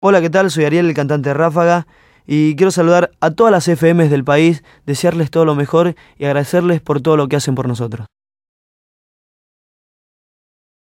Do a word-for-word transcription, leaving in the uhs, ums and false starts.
Hola, ¿qué tal? Soy Ariel, el cantante de Ráfaga, y quiero saludar a todas las F Ms del país, desearles todo lo mejor y agradecerles por todo lo que hacen por nosotros.